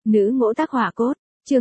Nữ ngỗ tác họa cốt, chương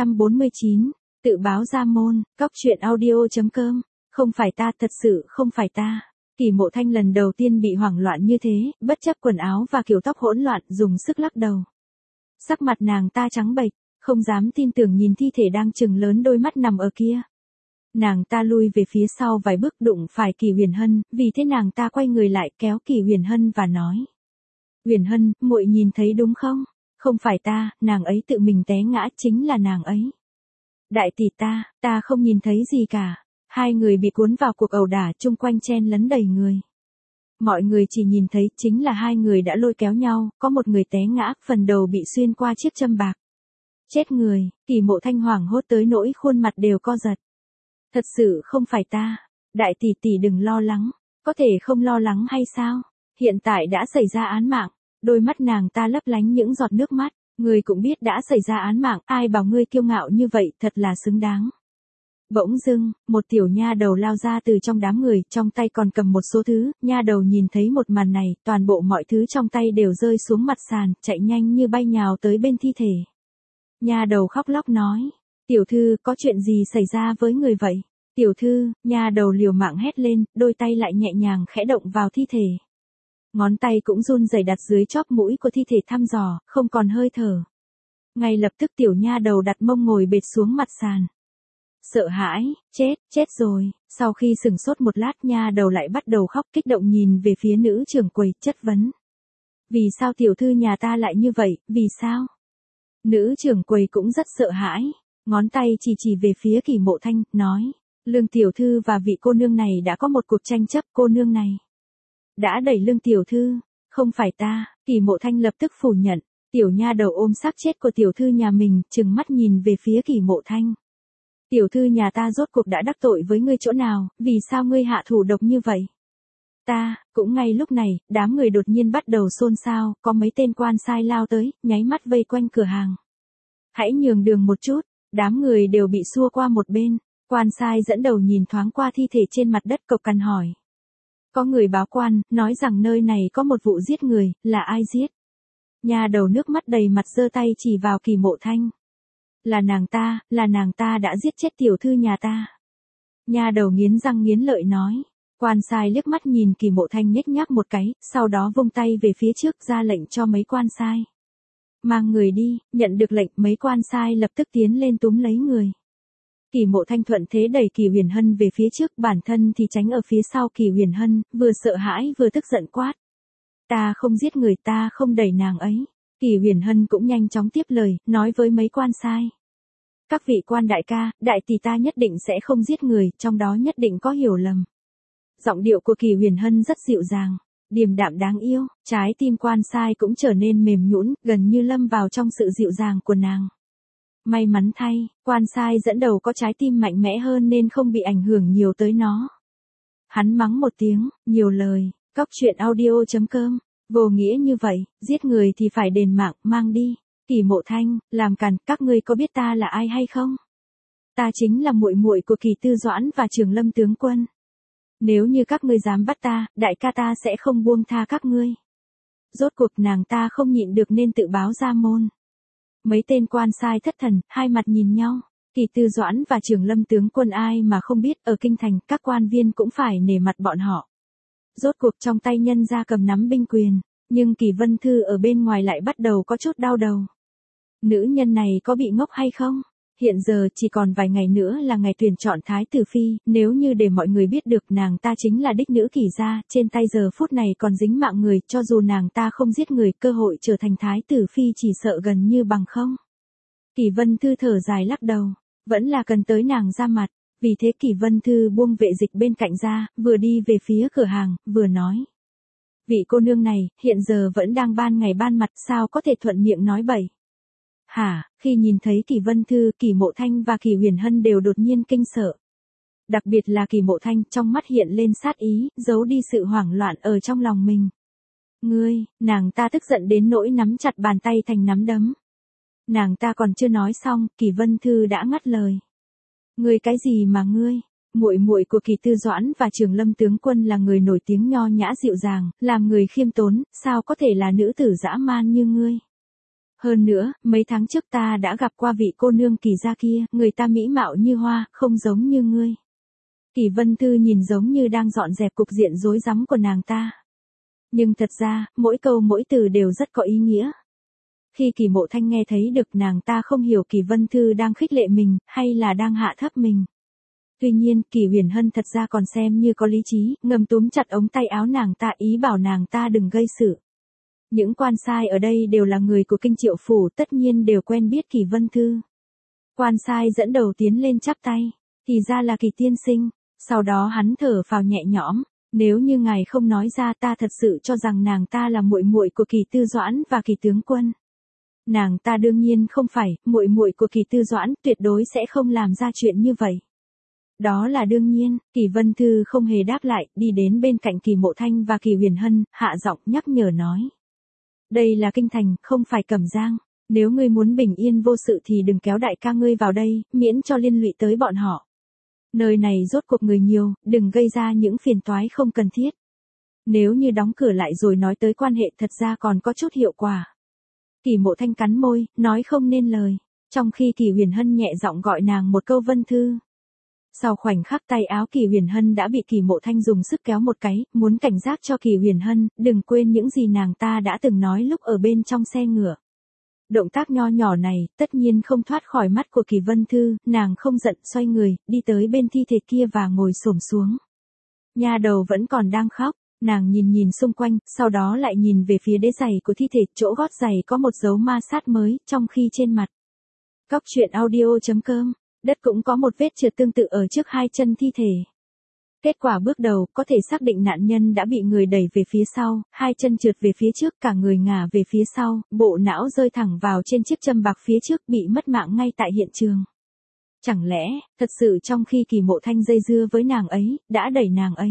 249, tự báo ra môn, cóc truyện audio.com, không phải ta, thật sự không phải ta. Kỳ Mộ Thanh lần đầu tiên bị hoảng loạn như thế, bất chấp quần áo và kiểu tóc hỗn loạn, dùng sức lắc đầu. Sắc mặt nàng ta trắng bệch, không dám tin tưởng nhìn thi thể đang trừng lớn đôi mắt nằm ở kia. Nàng ta lui về phía sau vài bước đụng phải Kỳ Huyền Hân, vì thế nàng ta quay người lại kéo Kỳ Huyền Hân và nói. Huyền Hân, muội nhìn thấy đúng không? Không phải ta, nàng ấy tự mình té ngã, chính là nàng ấy. Đại tỷ ta không nhìn thấy gì cả. Hai người bị cuốn vào cuộc ẩu đả, chung quanh chen lấn đầy người. Mọi người chỉ nhìn thấy chính là hai người đã lôi kéo nhau, có một người té ngã, phần đầu bị xuyên qua chiếc châm bạc. Chết người, Kỳ Mộ Thanh hoảng hốt tới nỗi khuôn mặt đều co giật. Thật sự không phải ta. Đại tỷ tỷ đừng lo lắng. Có thể không lo lắng hay sao? Hiện tại đã xảy ra án mạng. Đôi mắt nàng ta lấp lánh những giọt nước mắt. Ngươi cũng biết đã xảy ra án mạng, ai bảo ngươi kiêu ngạo như vậy, thật là xứng đáng. Bỗng dưng, một tiểu nha đầu lao ra từ trong đám người, trong tay còn cầm một số thứ, nha đầu nhìn thấy một màn này, toàn bộ mọi thứ trong tay đều rơi xuống mặt sàn, chạy nhanh như bay nhào tới bên thi thể. Nha đầu khóc lóc nói, tiểu thư, có chuyện gì xảy ra với người vậy? Tiểu thư, nha đầu liều mạng hét lên, đôi tay lại nhẹ nhàng khẽ động vào thi thể. Ngón tay cũng run rẩy đặt dưới chóp mũi của thi thể thăm dò, không còn hơi thở. Ngay lập tức tiểu nha đầu đặt mông ngồi bệt xuống mặt sàn. Sợ hãi, chết rồi. Sau khi sửng sốt một lát, nha đầu lại bắt đầu khóc, kích động nhìn về phía nữ trưởng quầy, chất vấn. Vì sao tiểu thư nhà ta lại như vậy, vì sao? Nữ trưởng quầy cũng rất sợ hãi, ngón tay chỉ về phía Kỳ Mộ Thanh, nói. Lương tiểu thư và vị cô nương này đã có một cuộc tranh chấp, cô nương này đã đẩy Lương tiểu thư, không phải ta. Kỳ Mộ Thanh lập tức phủ nhận. Tiểu nha đầu ôm xác chết của tiểu thư nhà mình, trừng mắt nhìn về phía Kỳ Mộ Thanh. Tiểu thư nhà ta rốt cuộc đã đắc tội với ngươi chỗ nào, vì sao ngươi hạ thủ độc như vậy? Cũng ngay lúc này, đám người đột nhiên bắt đầu xôn xao, có mấy tên quan sai lao tới, nháy mắt vây quanh cửa hàng. Hãy nhường đường một chút, đám người đều bị xua qua một bên, quan sai dẫn đầu nhìn thoáng qua thi thể trên mặt đất cộc cằn hỏi. Có người báo quan, nói rằng nơi này có một vụ giết người, là ai giết? Nha đầu nước mắt đầy mặt giơ tay chỉ vào Kỳ Mộ Thanh. Là nàng ta đã giết chết tiểu thư nhà ta. Nha đầu nghiến răng nghiến lợi nói. Quan sai liếc mắt nhìn Kỳ Mộ Thanh nhếch nhác một cái, sau đó vung tay về phía trước ra lệnh cho mấy quan sai. Mang người đi, nhận được lệnh mấy quan sai lập tức tiến lên túm lấy người. Kỳ Mộ Thanh thuận thế đẩy Kỳ Huyền Hân về phía trước, bản thân thì tránh ở phía sau Kỳ Huyền Hân, vừa sợ hãi vừa tức giận quát. Ta không giết người, ta không đẩy nàng ấy. Kỳ Huyền Hân cũng nhanh chóng tiếp lời, nói với mấy quan sai. Các vị quan đại ca, đại tỷ ta nhất định sẽ không giết người, trong đó nhất định có hiểu lầm. Giọng điệu của Kỳ Huyền Hân rất dịu dàng, điềm đạm đáng yêu, trái tim quan sai cũng trở nên mềm nhũn, gần như lâm vào trong sự dịu dàng của nàng. May mắn thay, quan sai dẫn đầu có trái tim mạnh mẽ hơn nên không bị ảnh hưởng nhiều tới nó. Hắn mắng một tiếng, nhiều lời, cóc truyện audio.com. Vô nghĩa như vậy, giết người thì phải đền mạng, mang đi. Kỳ Mộ Thanh, làm càn, các ngươi có biết ta là ai hay không? Ta chính là muội muội của Kỳ Tư Doãn và Trường Lâm tướng quân. Nếu như các ngươi dám bắt ta, đại ca ta sẽ không buông tha các ngươi. Rốt cuộc nàng ta không nhịn được nên tự báo ra môn. Mấy tên quan sai thất thần, hai mặt nhìn nhau. Kỳ Tư Doãn và Trường Lâm tướng quân ai mà không biết, ở kinh thành, các quan viên cũng phải nể mặt bọn họ. Rốt cuộc trong tay nhân gia cầm nắm binh quyền, nhưng Kỳ Vân Thư ở bên ngoài lại bắt đầu có chút đau đầu. Nữ nhân này có bị ngốc hay không? Hiện giờ chỉ còn vài ngày nữa là ngày tuyển chọn thái tử phi, nếu như để mọi người biết được nàng ta chính là đích nữ Kỳ gia, trên tay giờ phút này còn dính mạng người, cho dù nàng ta không giết người, cơ hội trở thành thái tử phi chỉ sợ gần như bằng không. Kỳ Vân Thư thở dài lắc đầu, vẫn là cần tới nàng ra mặt. Vì thế Kỳ Vân Thư buông vệ dịch bên cạnh ra, vừa đi về phía cửa hàng, vừa nói. Vị cô nương này, hiện giờ vẫn đang ban ngày ban mặt, sao có thể thuận miệng nói bậy? Hả? Khi nhìn thấy Kỳ Vân Thư, Kỳ Mộ Thanh và Kỳ Huyền Hân đều đột nhiên kinh sợ. Đặc biệt là Kỳ Mộ Thanh, trong mắt hiện lên sát ý, giấu đi sự hoảng loạn ở trong lòng mình. Nàng ta tức giận đến nỗi nắm chặt bàn tay thành nắm đấm. Nàng ta còn chưa nói xong, Kỳ Vân Thư đã ngắt lời. Ngươi cái gì mà ngươi? Muội muội của Kỳ Tư Doãn và Trường Lâm tướng quân là người nổi tiếng nho nhã dịu dàng, làm người khiêm tốn, sao có thể là nữ tử dã man như ngươi? Hơn nữa, mấy tháng trước ta đã gặp qua vị cô nương Kỳ gia kia, người ta mỹ mạo như hoa, không giống như ngươi. Kỳ Vân Thư nhìn giống như đang dọn dẹp cục diện rối rắm của nàng ta. Nhưng thật ra, mỗi câu mỗi từ đều rất có ý nghĩa. Khi Kỳ Mộ Thanh nghe thấy được nàng ta không hiểu Kỳ Vân Thư đang khích lệ mình, hay là đang hạ thấp mình. Tuy nhiên, Kỳ Huyền Hân thật ra còn xem như có lý trí, ngầm túm chặt ống tay áo nàng ta ý bảo nàng ta đừng gây sự. Những quan sai ở đây đều là người của Kinh Triệu Phủ, tất nhiên đều quen biết Kỳ Vân Thư. Quan sai dẫn đầu tiến lên chắp tay, thì ra là Kỳ tiên sinh, sau đó hắn thở phào nhẹ nhõm, nếu như ngài không nói ra ta thật sự cho rằng nàng ta là muội muội của Kỳ Tư Doãn và Kỳ tướng quân. Nàng ta đương nhiên không phải, muội muội của Kỳ Tư Doãn tuyệt đối sẽ không làm ra chuyện như vậy. Đó là đương nhiên, Kỳ Vân Thư không hề đáp lại, đi đến bên cạnh Kỳ Mộ Thanh và Kỳ Huyền Hân, hạ giọng nhắc nhở nói. Đây là kinh thành, không phải Cẩm Giang, nếu ngươi muốn bình yên vô sự thì đừng kéo đại ca ngươi vào đây, miễn cho liên lụy tới bọn họ. Nơi này rốt cuộc người nhiều, đừng gây ra những phiền toái không cần thiết. Nếu như đóng cửa lại rồi nói tới quan hệ thật ra còn có chút hiệu quả. Kỳ Mộ Thanh cắn môi, nói không nên lời, trong khi Kỳ Huyền Hân nhẹ giọng gọi nàng một câu Vân Thư. Sau khoảnh khắc tay áo Kỳ Huyền Hân đã bị Kỳ Mộ Thanh dùng sức kéo một cái, muốn cảnh giác cho Kỳ Huyền Hân, đừng quên những gì nàng ta đã từng nói lúc ở bên trong xe ngựa. Động tác nho nhỏ này, tất nhiên không thoát khỏi mắt của Kỳ Vân Thư, nàng không giận, xoay người, đi tới bên thi thể kia và ngồi xổm xuống. Nha đầu vẫn còn đang khóc, nàng nhìn nhìn xung quanh, sau đó lại nhìn về phía đế giày của thi thể, chỗ gót giày có một dấu ma sát mới, trong khi trên mặt. Cóc truyện audio.com, đất cũng có một vết trượt tương tự ở trước hai chân thi thể. Kết quả bước đầu có thể xác định nạn nhân đã bị người đẩy về phía sau, hai chân trượt về phía trước, cả người ngả về phía sau, bộ não rơi thẳng vào trên chiếc châm bạc phía trước, bị mất mạng ngay tại hiện trường. Chẳng lẽ, thật sự trong khi Kỳ Mộ Thanh dây dưa với nàng ấy, đã đẩy nàng ấy?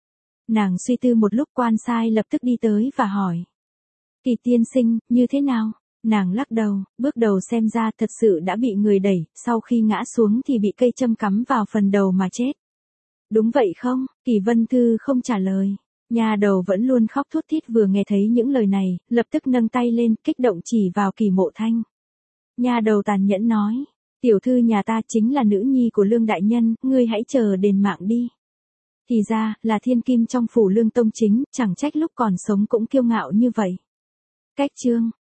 Nàng suy tư một lúc, quan sai lập tức đi tới và hỏi. Kỳ tiên sinh, như thế nào? Nàng lắc đầu, bước đầu xem ra thật sự đã bị người đẩy, sau khi ngã xuống thì bị cây châm cắm vào phần đầu mà chết. Đúng vậy không? Kỳ Vân Thư không trả lời. Nhà đầu vẫn luôn khóc thút thít vừa nghe thấy những lời này, lập tức nâng tay lên, kích động chỉ vào Kỳ Mộ Thanh. Nhà đầu tàn nhẫn nói, tiểu thư nhà ta chính là nữ nhi của Lương đại nhân, ngươi hãy chờ đền mạng đi. Thì ra, là thiên kim trong phủ Lương tông chính, chẳng trách lúc còn sống cũng kiêu ngạo như vậy. Cách chương